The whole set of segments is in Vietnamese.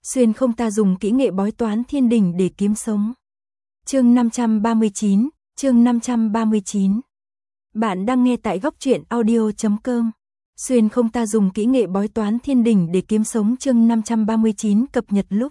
Xuyên không ta dùng kỹ nghệ bói toán thiên đình để kiếm sống. Chương 539, chương 539. Bạn đang nghe tại góc truyện audio.com. Xuyên không ta dùng kỹ nghệ bói toán thiên đình để kiếm sống chương 539 cập nhật lúc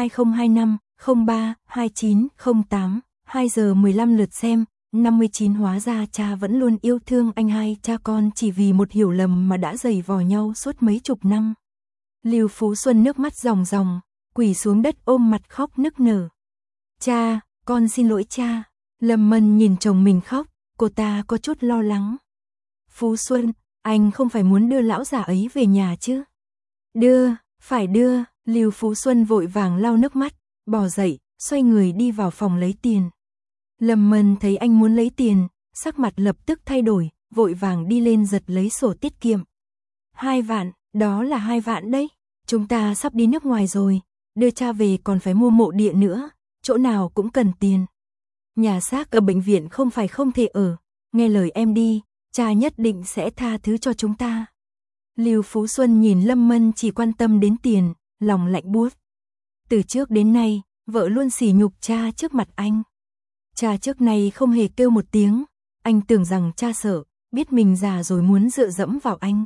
2025 03 29 08 2 giờ 15 lượt xem. 59 hóa ra cha vẫn luôn yêu thương anh hai cha con chỉ vì một hiểu lầm mà đã giày vò nhau suốt mấy chục năm. Lưu Phú Xuân nước mắt ròng ròng, quỳ xuống đất ôm mặt khóc nức nở. Cha, con xin lỗi cha. Lâm Mân nhìn chồng mình khóc, cô ta có chút lo lắng. Phú Xuân, anh không phải muốn đưa lão già ấy về nhà chứ? Đưa, phải đưa. Lưu Phú Xuân vội vàng lau nước mắt, bò dậy, xoay người đi vào phòng lấy tiền. Lâm Mân thấy anh muốn lấy tiền, sắc mặt lập tức thay đổi, vội vàng đi lên giật lấy sổ tiết kiệm. 2 vạn, đó là 2 vạn đấy. Chúng ta sắp đi nước ngoài rồi, đưa cha về còn phải mua mộ địa nữa, chỗ nào cũng cần tiền. Nhà xác ở bệnh viện không phải không thể ở, nghe lời em đi, cha nhất định sẽ tha thứ cho chúng ta. Lưu Phú Xuân nhìn Lâm Mân chỉ quan tâm đến tiền, lòng lạnh buốt. Từ trước đến nay, vợ luôn sỉ nhục cha trước mặt anh. Cha trước nay không hề kêu một tiếng, anh tưởng rằng cha sợ, biết mình già rồi muốn dựa dẫm vào anh.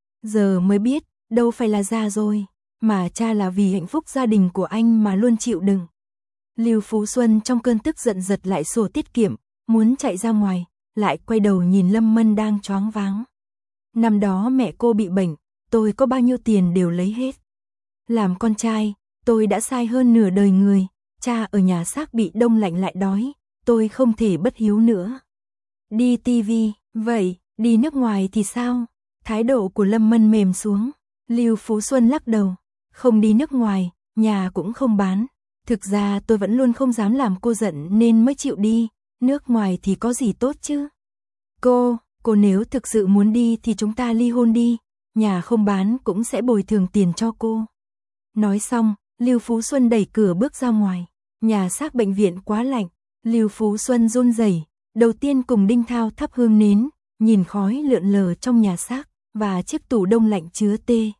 Giờ mới biết, đâu phải là già rồi, mà cha là vì hạnh phúc gia đình của anh mà luôn chịu đựng. Lưu Phú Xuân trong cơn tức giận giật lại sổ tiết kiệm, muốn chạy ra ngoài, lại quay đầu nhìn Lâm Mân đang choáng váng. Năm đó mẹ cô bị bệnh, tôi có bao nhiêu tiền đều lấy hết. Làm con trai, tôi đã sai hơn nửa đời người, cha ở nhà xác bị đông lạnh lại đói, tôi không thể bất hiếu nữa. Đi tivi, vậy, đi nước ngoài thì sao? Thái độ của Lâm Mân mềm xuống. Lưu Phú Xuân lắc đầu, không đi nước ngoài, nhà cũng không bán. Thực ra tôi vẫn luôn không dám làm cô giận nên mới chịu đi, nước ngoài thì có gì tốt chứ? Cô nếu thực sự muốn đi thì chúng ta ly hôn đi, nhà không bán cũng sẽ bồi thường tiền cho cô. Nói xong, Lưu Phú Xuân đẩy cửa bước ra ngoài, nhà xác bệnh viện quá lạnh, Lưu Phú Xuân run rẩy, đầu tiên cùng Đinh Thao thắp hương nến, nhìn khói lượn lờ trong nhà xác và chiếc tủ đông lạnh chứa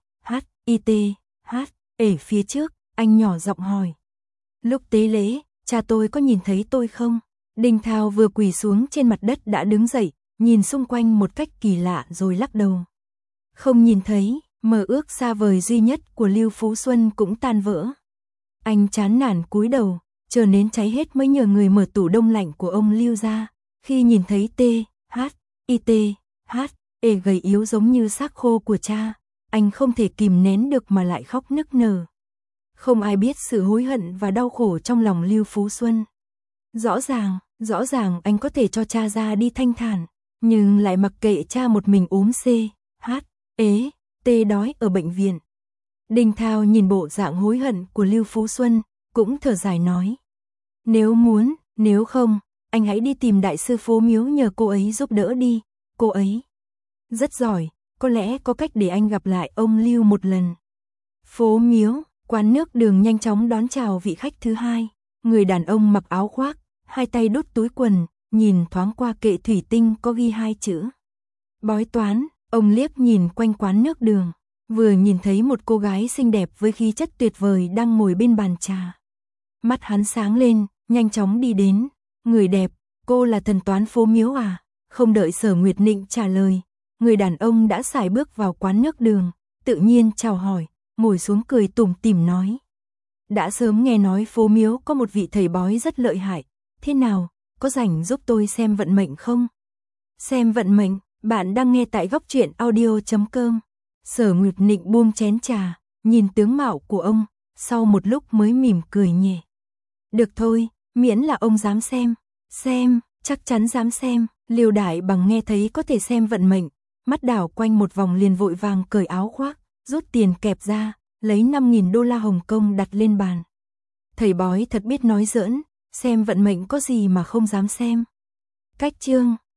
ở phía trước, anh nhỏ giọng hỏi. Lúc tế lễ, cha tôi có nhìn thấy tôi không? Đinh Thao vừa quỳ xuống trên mặt đất đã đứng dậy, nhìn xung quanh một cách kỳ lạ rồi lắc đầu. Không nhìn thấy, mơ ước xa vời duy nhất của Lưu Phú Xuân cũng tan vỡ. Anh chán nản cúi đầu, chờ nến cháy hết mới nhờ người mở tủ đông lạnh của ông Lưu ra. Khi nhìn thấy gầy yếu giống như xác khô của cha, anh không thể kìm nén được mà lại khóc nức nở. Không ai biết sự hối hận và đau khổ trong lòng Lưu Phú Xuân. Rõ ràng anh có thể cho cha ra đi thanh thản, nhưng lại mặc kệ cha một mình ốm đói ở bệnh viện. Đinh Thao nhìn bộ dạng hối hận của Lưu Phú Xuân, cũng thở dài nói. Nếu không, anh hãy đi tìm đại sư Phố Miếu nhờ cô ấy giúp đỡ đi, cô ấy rất giỏi, có lẽ có cách để anh gặp lại ông Lưu một lần. Phố Miếu, quán nước đường nhanh chóng đón chào vị khách thứ hai, người đàn ông mặc áo khoác, hai tay đút túi quần, nhìn thoáng qua kệ thủy tinh có ghi 2 chữ. Bói toán, ông liếc nhìn quanh quán nước đường, vừa nhìn thấy một cô gái xinh đẹp với khí chất tuyệt vời đang ngồi bên bàn trà. Mắt hắn sáng lên, nhanh chóng đi đến, người đẹp, cô là thần toán Phố Miếu à? Không đợi Sở Nguyệt Nịnh trả lời, người đàn ông đã sải bước vào quán nước đường, tự nhiên chào hỏi, ngồi xuống cười tủm tỉm nói. Đã sớm nghe nói Phố Miếu có một vị thầy bói rất lợi hại, thế nào, có rảnh giúp tôi xem vận mệnh không? Xem vận mệnh, bạn đang nghe tại góc truyện audio.com. Sở Nguyệt Nịnh buông chén trà, nhìn tướng mạo của ông, sau một lúc mới mỉm cười nhẹ. Được thôi, miễn là ông dám xem, chắc chắn dám xem. Liêu Đại Bằng nghe thấy có thể xem vận mệnh, mắt đảo quanh một vòng liền vội vàng cởi áo khoác, rút tiền kẹp ra, lấy 5.000 đô la Hồng Kông đặt lên bàn. Thầy bói thật biết nói giỡn, xem vận mệnh có gì mà không dám xem. Cách chương